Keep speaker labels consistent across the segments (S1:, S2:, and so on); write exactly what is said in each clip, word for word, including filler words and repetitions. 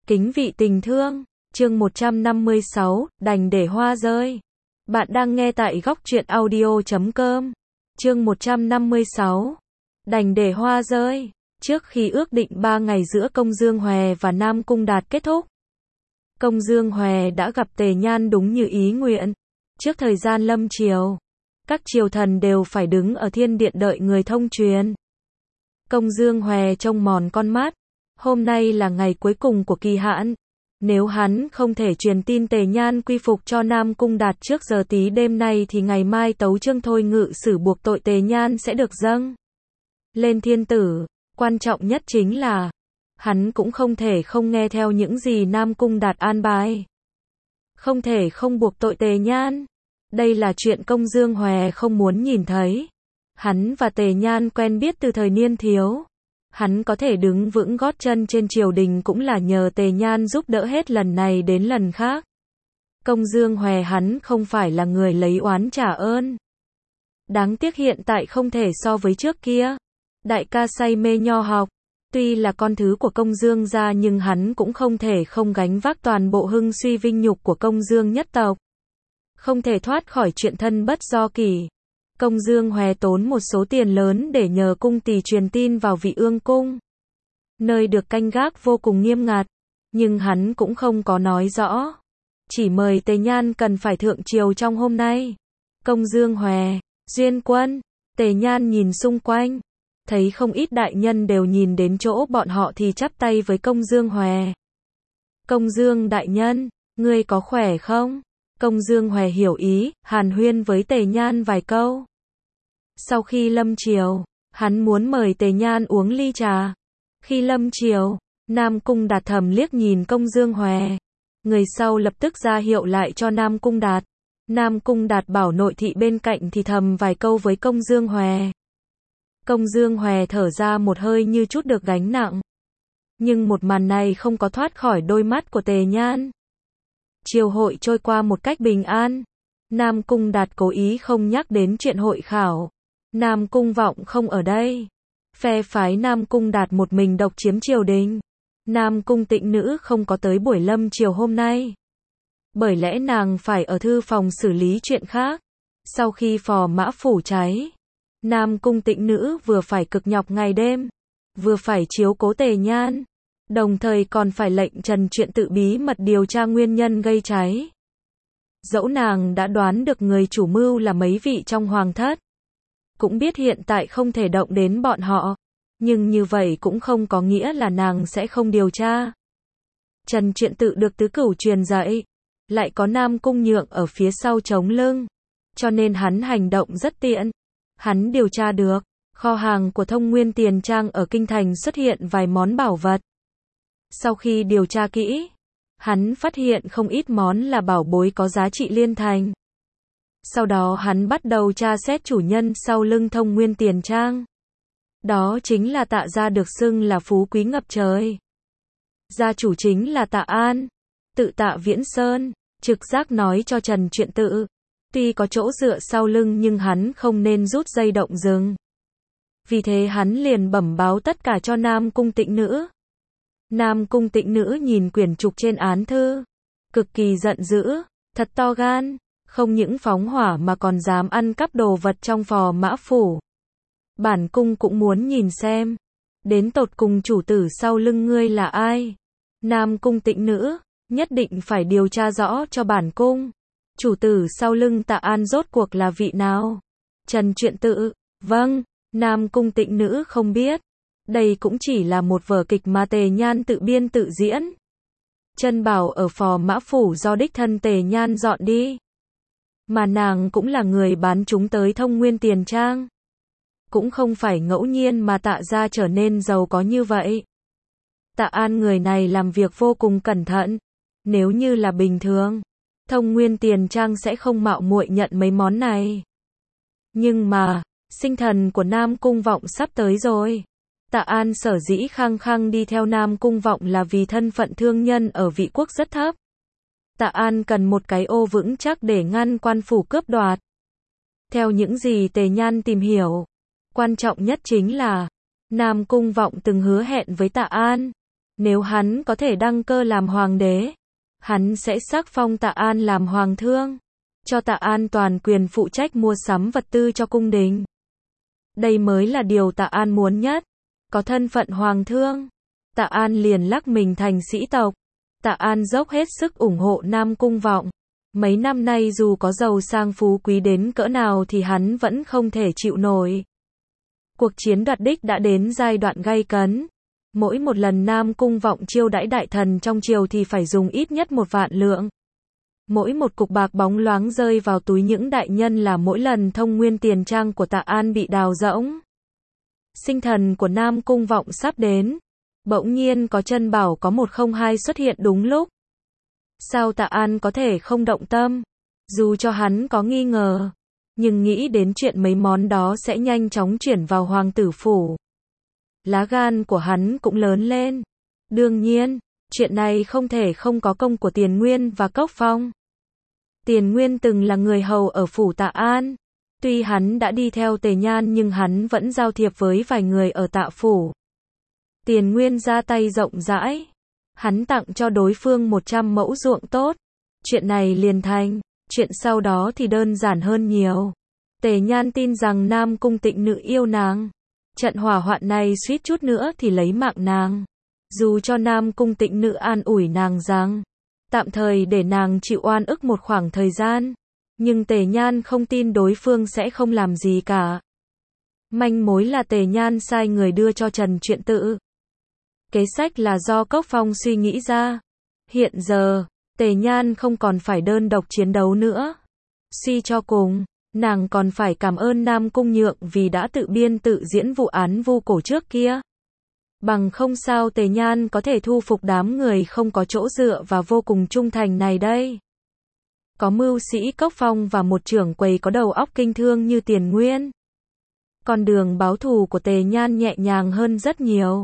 S1: Kính vị tình thương, chương một trăm năm mươi sáu, đành để hoa rơi. Bạn đang nghe tại góc truyện audio chấm com. Chương một trăm năm mươi sáu, đành để hoa rơi. Trước khi ước định ba ngày giữa Công Dương Hòe và Nam Cung Đạt kết thúc, Công Dương Hòe đã gặp Tề Nhan đúng như ý nguyện. Trước thời gian lâm triều, các triều thần đều phải đứng ở thiên điện đợi người thông truyền. Công Dương Hòe trông mòn con mắt. Hôm nay là ngày cuối cùng của kỳ hạn. Nếu hắn không thể truyền tin Tề Nhan quy phục cho Nam Cung Đạt trước giờ tí đêm nay thì ngày mai tấu chương thôi ngự xử buộc tội Tề Nhan sẽ được dâng lên thiên tử. Quan trọng nhất chính là hắn cũng không thể không nghe theo những gì Nam Cung Đạt an bài. Không thể không buộc tội Tề Nhan. Đây là chuyện Công Dương Hòe không muốn nhìn thấy. Hắn và Tề Nhan quen biết từ thời niên thiếu. Hắn có thể đứng vững gót chân trên triều đình cũng là nhờ Tề Nhan giúp đỡ hết lần này đến lần khác. Công Dương Hòe hắn không phải là người lấy oán trả ơn. Đáng tiếc hiện tại không thể so với trước kia. Đại ca say mê nho học. Tuy là con thứ của Công Dương gia nhưng hắn cũng không thể không gánh vác toàn bộ hưng suy vinh nhục của Công Dương nhất tộc. Không thể thoát khỏi chuyện thân bất do kỷ. Công Dương Hòe tốn một số tiền lớn để nhờ cung tỳ truyền tin vào Vị Ương cung, nơi được canh gác vô cùng nghiêm ngặt, nhưng hắn cũng không có nói rõ, chỉ mời Tề Nhan cần phải thượng triều trong hôm nay. Công Dương Hòe, Duyên Quân, Tề Nhan nhìn xung quanh, thấy không ít đại nhân đều nhìn đến chỗ bọn họ thì chắp tay với Công Dương Hòe. Công Dương đại nhân, ngươi có khỏe không? Công Dương Hòe hiểu ý, hàn huyên với Tề Nhan vài câu. Sau khi lâm triều, hắn muốn mời Tề Nhan uống ly trà. Khi lâm triều, Nam Cung Đạt thầm liếc nhìn Công Dương Hòe. Người sau lập tức ra hiệu lại cho Nam Cung Đạt. Nam Cung Đạt bảo nội thị bên cạnh thì thầm vài câu với Công Dương Hòe. Công Dương Hòe thở ra một hơi như chút được gánh nặng. Nhưng một màn này không có thoát khỏi đôi mắt của Tề Nhan. Triều hội trôi qua một cách bình an. Nam Cung Đạt cố ý không nhắc đến chuyện hội khảo. Nam Cung Vọng không ở đây. Phe phái Nam Cung Đạt một mình độc chiếm triều đình. Nam Cung Tịnh Nữ không có tới buổi lâm triều hôm nay. Bởi lẽ nàng phải ở thư phòng xử lý chuyện khác. Sau khi phò mã phủ cháy, Nam Cung Tịnh Nữ vừa phải cực nhọc ngày đêm, vừa phải chiếu cố Tề Nhan, đồng thời còn phải lệnh Trần Chuyện tự bí mật điều tra nguyên nhân gây cháy. Dẫu nàng đã đoán được người chủ mưu là mấy vị trong hoàng thất, cũng biết hiện tại không thể động đến bọn họ, nhưng như vậy cũng không có nghĩa là nàng sẽ không điều tra. Trần Chuyện tự được tứ cửu truyền dạy, lại có Nam Cung Nhượng ở phía sau chống lưng, cho nên hắn hành động rất tiện. Hắn điều tra được, kho hàng của Thông Nguyên Tiền Trang ở Kinh Thành xuất hiện vài món bảo vật. Sau khi điều tra kỹ, hắn phát hiện không ít món là bảo bối có giá trị liên thành. Sau đó hắn bắt đầu tra xét chủ nhân sau lưng Thông Nguyên Tiền Trang. Đó chính là Tạ gia được xưng là phú quý ngập trời. Gia chủ chính là Tạ An, tự Tạ Viễn Sơn, trực giác nói cho Trần Chuyện tự. Tuy có chỗ dựa sau lưng nhưng hắn không nên rút dây động rừng. Vì thế hắn liền bẩm báo tất cả cho Nam Cung Tịnh Nữ. Nam Cung Tịnh Nữ nhìn quyển trục trên án thư, cực kỳ giận dữ, thật to gan, không những phóng hỏa mà còn dám ăn cắp đồ vật trong phò mã phủ. Bản cung cũng muốn nhìn xem, đến tột cùng chủ tử sau lưng ngươi là ai? Nam Cung Tịnh Nữ, nhất định phải điều tra rõ cho bản cung. Chủ tử sau lưng Tạ An rốt cuộc là vị nào? Trần Chuyện tự, vâng, Nam Cung Tịnh Nữ không biết. Đây cũng chỉ là một vở kịch mà Tề Nhan tự biên tự diễn. Chân bảo ở phò mã phủ do đích thân Tề Nhan dọn đi. Mà nàng cũng là người bán chúng tới Thông Nguyên Tiền Trang. Cũng không phải ngẫu nhiên mà Tạ gia trở nên giàu có như vậy. Tạ An người này làm việc vô cùng cẩn thận. Nếu như là bình thường, Thông Nguyên Tiền Trang sẽ không mạo muội nhận mấy món này. Nhưng mà, sinh thần của Nam Cung Vọng sắp tới rồi. Tạ An sở dĩ khăng khăng đi theo Nam Cung Vọng là vì thân phận thương nhân ở Vị Quốc rất thấp. Tạ An cần một cái ô vững chắc để ngăn quan phủ cướp đoạt. Theo những gì Tề Nhan tìm hiểu, quan trọng nhất chính là Nam Cung Vọng từng hứa hẹn với Tạ An. Nếu hắn có thể đăng cơ làm hoàng đế, hắn sẽ sắc phong Tạ An làm hoàng thương, cho Tạ An toàn quyền phụ trách mua sắm vật tư cho cung đình. Đây mới là điều Tạ An muốn nhất. Có thân phận hoàng thương, Tạ An liền lắc mình thành sĩ tộc. Tạ An dốc hết sức ủng hộ Nam Cung Vọng. Mấy năm nay dù có giàu sang phú quý đến cỡ nào thì hắn vẫn không thể chịu nổi. Cuộc chiến đoạt đích đã đến giai đoạn gay cấn. Mỗi một lần Nam Cung Vọng chiêu đãi đại thần trong triều thì phải dùng ít nhất một vạn lượng. Mỗi một cục bạc bóng loáng rơi vào túi những đại nhân là mỗi lần thông nguyên tiền trang của Tạ An bị đào rỗng. Sinh thần của Nam Cung Vọng sắp đến. Bỗng nhiên có chân bảo có một không hai xuất hiện đúng lúc. Sao Tạ An có thể không động tâm? Dù cho hắn có nghi ngờ, nhưng nghĩ đến chuyện mấy món đó sẽ nhanh chóng chuyển vào hoàng tử phủ. Lá gan của hắn cũng lớn lên. Đương nhiên, chuyện này không thể không có công của Tiền Nguyên và Cốc Phong. Tiền Nguyên từng là người hầu ở phủ Tạ An. Tuy hắn đã đi theo Tề Nhan nhưng hắn vẫn giao thiệp với vài người ở Tạ phủ. Tiền Nguyên ra tay rộng rãi. Hắn tặng cho đối phương một trăm mẫu ruộng tốt. Chuyện này liền thành. Chuyện sau đó thì đơn giản hơn nhiều. Tề Nhan tin rằng Nam Cung Tịnh Nữ yêu nàng. Trận hỏa hoạn này suýt chút nữa thì lấy mạng nàng. Dù cho Nam Cung Tịnh Nữ an ủi nàng rằng tạm thời để nàng chịu oan ức một khoảng thời gian, nhưng Tề Nhan không tin đối phương sẽ không làm gì cả. Manh mối là Tề Nhan sai người đưa cho Trần Truyện Tự. Kế sách là do Cốc Phong suy nghĩ ra. Hiện giờ, Tề Nhan không còn phải đơn độc chiến đấu nữa. Suy cho cùng, nàng còn phải cảm ơn Nam Cung Nhượng vì đã tự biên tự diễn vụ án vu cổ trước kia. Bằng không sao Tề Nhan có thể thu phục đám người không có chỗ dựa và vô cùng trung thành này đây. Có mưu sĩ Cốc Phong và một trưởng quầy có đầu óc kinh thương như Tiền Nguyên. Con đường báo thù của Tề Nhan nhẹ nhàng hơn rất nhiều.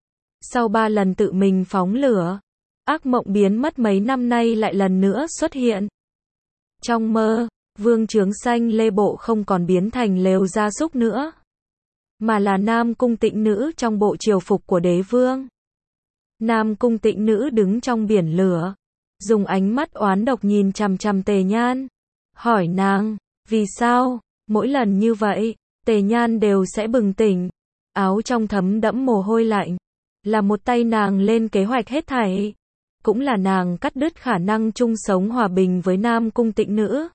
S1: Sau ba lần tự mình phóng lửa, ác mộng biến mất mấy năm nay lại lần nữa xuất hiện. Trong mơ, Vương Chướng Xanh Lê Bộ không còn biến thành lều gia súc nữa, mà là Nam Cung Tịnh Nữ trong bộ triều phục của đế vương. Nam Cung Tịnh Nữ đứng trong biển lửa, dùng ánh mắt oán độc nhìn chằm chằm Tề Nhan, hỏi nàng, vì sao, mỗi lần như vậy, Tề Nhan đều sẽ bừng tỉnh, áo trong thấm đẫm mồ hôi lạnh, là một tay nàng lên kế hoạch hết thảy, cũng là nàng cắt đứt khả năng chung sống hòa bình với Nam Cung Tịnh Nữ.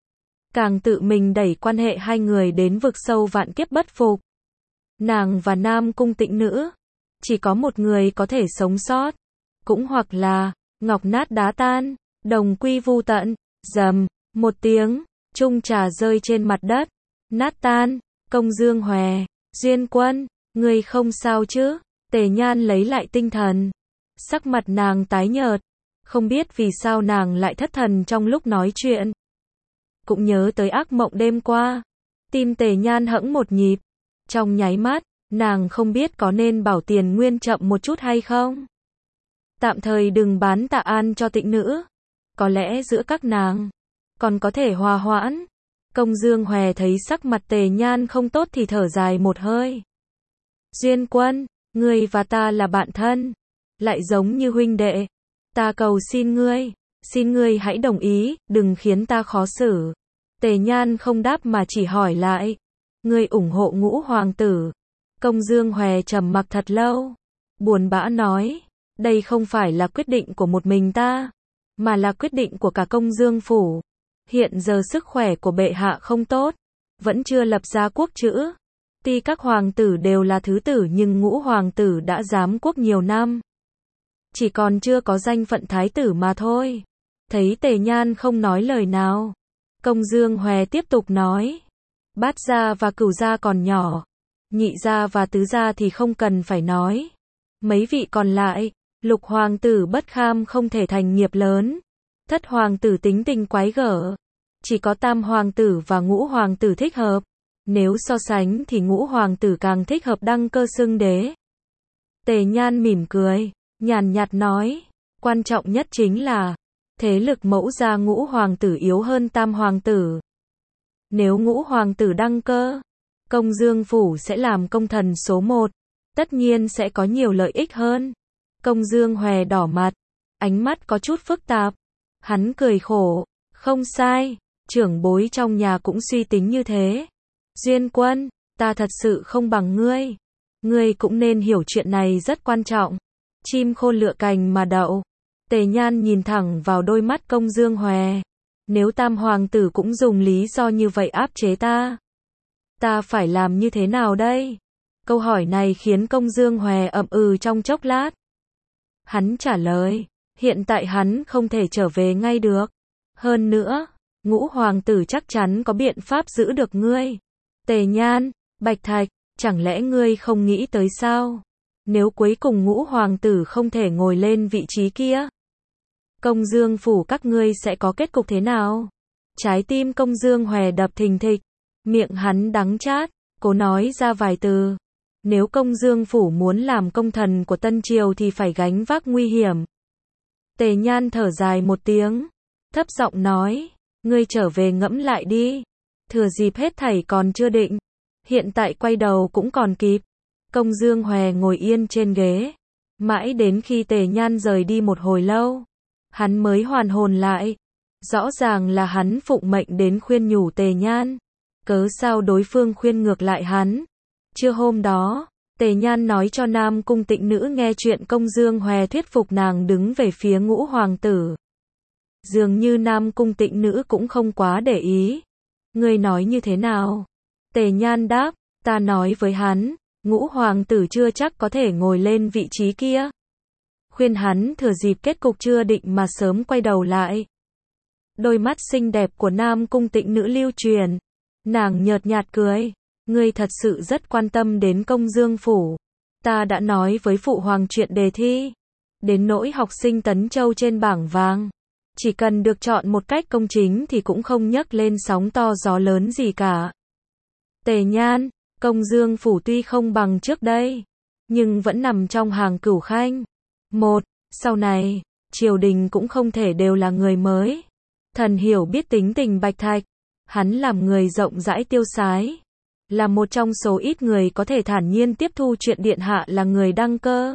S1: Càng tự mình đẩy quan hệ hai người đến vực sâu vạn kiếp bất phục. Nàng và Nam Cung Tịnh Nữ, chỉ có một người có thể sống sót, cũng hoặc là ngọc nát đá tan, đồng quy vu tận. Rầm, một tiếng, chung trà rơi trên mặt đất, nát tan. Công Dương Hòe, Duyên Quân, ngươi không sao chứ? Tề Nhan lấy lại tinh thần, sắc mặt nàng tái nhợt, không biết vì sao nàng lại thất thần trong lúc nói chuyện. Cũng nhớ tới ác mộng đêm qua, tim Tề Nhan hẫng một nhịp. Trong nháy mắt, nàng không biết có nên bảo Tiền Nguyên chậm một chút hay không. Tạm thời đừng bán Tạ An cho Tịnh Nữ. Có lẽ giữa các nàng còn có thể hòa hoãn. Công Dương Hòe thấy sắc mặt Tề Nhan không tốt thì thở dài một hơi. Duyên Quân, ngươi và ta là bạn thân, lại giống như huynh đệ. Ta cầu xin ngươi, xin ngươi hãy đồng ý, đừng khiến ta khó xử. Tề Nhan không đáp mà chỉ hỏi lại, ngươi ủng hộ Ngũ hoàng tử? Công Dương Hòe trầm mặc thật lâu, buồn bã nói, đây không phải là quyết định của một mình ta, mà là quyết định của cả Công Dương phủ. Hiện giờ sức khỏe của bệ hạ không tốt, vẫn chưa lập ra quốc chữ. Tuy các hoàng tử đều là thứ tử nhưng Ngũ hoàng tử đã giám quốc nhiều năm, chỉ còn chưa có danh phận thái tử mà thôi. Thấy Tề Nhan không nói lời nào, Công Dương Hòe tiếp tục nói, Bát gia và Cửu gia còn nhỏ, Nhị gia và Tứ gia thì không cần phải nói. Mấy vị còn lại, Lục hoàng tử bất kham không thể thành nghiệp lớn, Thất hoàng tử tính tình quái gở, chỉ có Tam hoàng tử và Ngũ hoàng tử thích hợp. Nếu so sánh thì Ngũ hoàng tử càng thích hợp đăng cơ xưng đế. Tề Nhan mỉm cười, nhàn nhạt nói, quan trọng nhất chính là thế lực mẫu gia Ngũ hoàng tử yếu hơn Tam hoàng tử. Nếu Ngũ hoàng tử đăng cơ, Công Dương phủ sẽ làm công thần số một, tất nhiên sẽ có nhiều lợi ích hơn. Công Dương Hòe đỏ mặt, ánh mắt có chút phức tạp. Hắn cười khổ, không sai, trưởng bối trong nhà cũng suy tính như thế. Duyên Quân, ta thật sự không bằng ngươi. Ngươi cũng nên hiểu chuyện này rất quan trọng. Chim khôn lựa cành mà đậu. Tề Nhan nhìn thẳng vào đôi mắt Công Dương Hòe. Nếu Tam hoàng tử cũng dùng lý do như vậy áp chế ta, ta phải làm như thế nào đây? Câu hỏi này khiến Công Dương Hòe ậm ừ trong chốc lát. Hắn trả lời, hiện tại hắn không thể trở về ngay được. Hơn nữa, Ngũ hoàng tử chắc chắn có biện pháp giữ được ngươi. Tề Nhan, Bạch Thạch, chẳng lẽ ngươi không nghĩ tới sao? Nếu cuối cùng Ngũ hoàng tử không thể ngồi lên vị trí kia, Công Dương phủ các ngươi sẽ có kết cục thế nào? Trái tim Công Dương Hòe đập thình thịch, miệng hắn đắng chát, cố nói ra vài từ. Nếu Công Dương phủ muốn làm công thần của Tân Triều thì phải gánh vác nguy hiểm. Tề Nhan thở dài một tiếng, thấp giọng nói, ngươi trở về ngẫm lại đi. Thừa dịp hết thảy còn chưa định, hiện tại quay đầu cũng còn kịp. Công Dương Hòe ngồi yên trên ghế, mãi đến khi Tề Nhan rời đi một hồi lâu, hắn mới hoàn hồn lại. Rõ ràng là hắn phụng mệnh đến khuyên nhủ Tề Nhan, cớ sao đối phương khuyên ngược lại hắn. Trưa hôm đó, Tề Nhan nói cho Nam Cung Tịnh Nữ nghe chuyện Công Dương Hòe thuyết phục nàng đứng về phía Ngũ hoàng tử. Dường như Nam Cung Tịnh Nữ cũng không quá để ý. Ngươi nói như thế nào? Tề Nhan đáp, ta nói với hắn, Ngũ hoàng tử chưa chắc có thể ngồi lên vị trí kia. Khuyên hắn thừa dịp kết cục chưa định mà sớm quay đầu lại. Đôi mắt xinh đẹp của Nam Cung Tịnh Nữ lưu truyền. Nàng nhợt nhạt cười. Ngươi thật sự rất quan tâm đến Công Dương phủ. Ta đã nói với phụ hoàng chuyện đề thi. Đến nỗi học sinh Tấn Châu trên bảng vàng, chỉ cần được chọn một cách công chính thì cũng không nhấc lên sóng to gió lớn gì cả. Tề Nhan, Công Dương phủ tuy không bằng trước đây, nhưng vẫn nằm trong hàng cửu khanh. Một, sau này, triều đình cũng không thể đều là người mới. Thần hiểu biết tính tình Bạch Thạch. Hắn làm người rộng rãi tiêu sái, là một trong số ít người có thể thản nhiên tiếp thu chuyện điện hạ là người đăng cơ.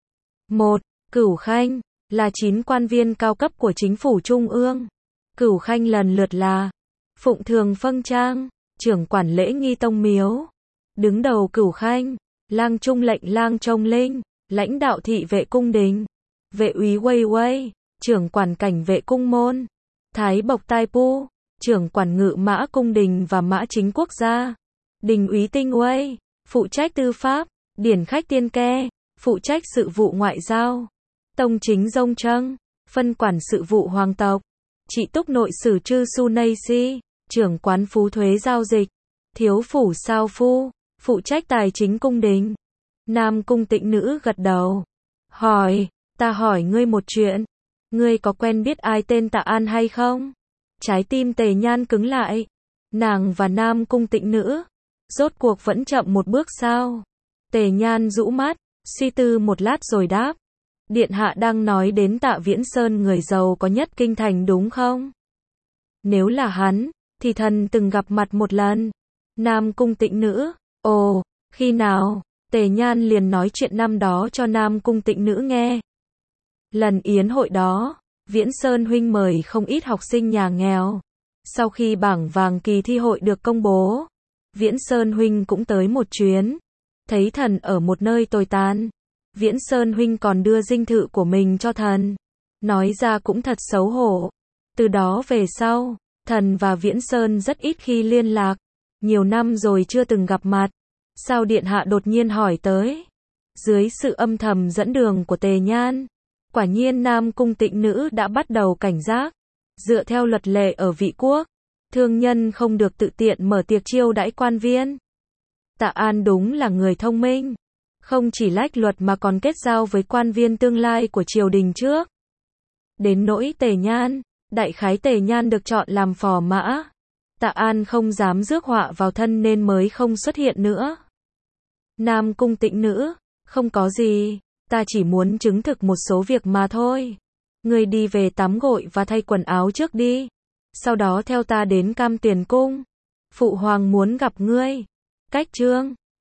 S1: Một, Cửu Khanh, là chín quan viên cao cấp của chính phủ trung ương. Cửu Khanh lần lượt là Phụng Thường Phân Trang, trưởng quản lễ nghi tông miếu. Đứng đầu Cửu Khanh, Lang Trung lệnh Lang Trông Linh, lãnh đạo thị vệ cung đình. Vệ úy Wei Wei, trưởng quản cảnh vệ cung môn. Thái Bộc Tai Pu, trưởng quản ngự mã cung đình và mã chính quốc gia. Đình úy Tinh Uây, phụ trách tư pháp. Điển khách Tiên Ke, phụ trách sự vụ ngoại giao. Tông chính Dông Trăng, phân quản sự vụ hoàng tộc. Trị túc nội sử Trư Su Nay Si, trưởng quán phú thuế giao dịch. Thiếu phủ Sao Phu, phụ trách tài chính cung đình. Nam Cung Tịnh Nữ gật đầu. Hỏi, ta hỏi ngươi một chuyện. Ngươi có quen biết ai tên Tạ An hay không? Trái tim Tề Nhan cứng lại. Nàng và Nam Cung Tịnh Nữ, rốt cuộc vẫn chậm một bước sao? Tề Nhan rũ mắt, suy tư một lát rồi đáp. Điện hạ đang nói đến Tạ Viễn Sơn người giàu có nhất kinh thành đúng không? Nếu là hắn, thì thần từng gặp mặt một lần. Nam Cung Tịnh Nữ, ồ, khi nào? Tề Nhan liền nói chuyện năm đó cho Nam Cung Tịnh Nữ nghe. Lần yến hội đó, Viễn Sơn huynh mời không ít học sinh nhà nghèo. Sau khi bảng vàng kỳ thi hội được công bố, Viễn Sơn huynh cũng tới một chuyến. Thấy thần ở một nơi tồi tàn, Viễn Sơn huynh còn đưa dinh thự của mình cho thần. Nói ra cũng thật xấu hổ. Từ đó về sau, thần và Viễn Sơn rất ít khi liên lạc. Nhiều năm rồi chưa từng gặp mặt. Sao điện hạ đột nhiên hỏi tới? Dưới sự âm thầm dẫn đường của Tề Nhan, quả nhiên Nam Cung Tịnh Nữ đã bắt đầu cảnh giác. Dựa theo luật lệ ở Vị quốc, thương nhân không được tự tiện mở tiệc chiêu đãi quan viên. Tạ An đúng là người thông minh, không chỉ lách luật mà còn kết giao với quan viên tương lai của triều đình trước. Đến nỗi Tề Nhan, đại khái Tề Nhan được chọn làm phò mã. Tạ An không dám rước họa vào thân nên mới không xuất hiện nữa. Nam Cung Tịnh Nữ, không có gì, ta chỉ muốn chứng thực một số việc mà thôi. Ngươi đi về tắm gội và thay quần áo trước đi. Sau đó theo ta đến Cam Tuyền Cung. Phụ hoàng muốn gặp ngươi. Cách chương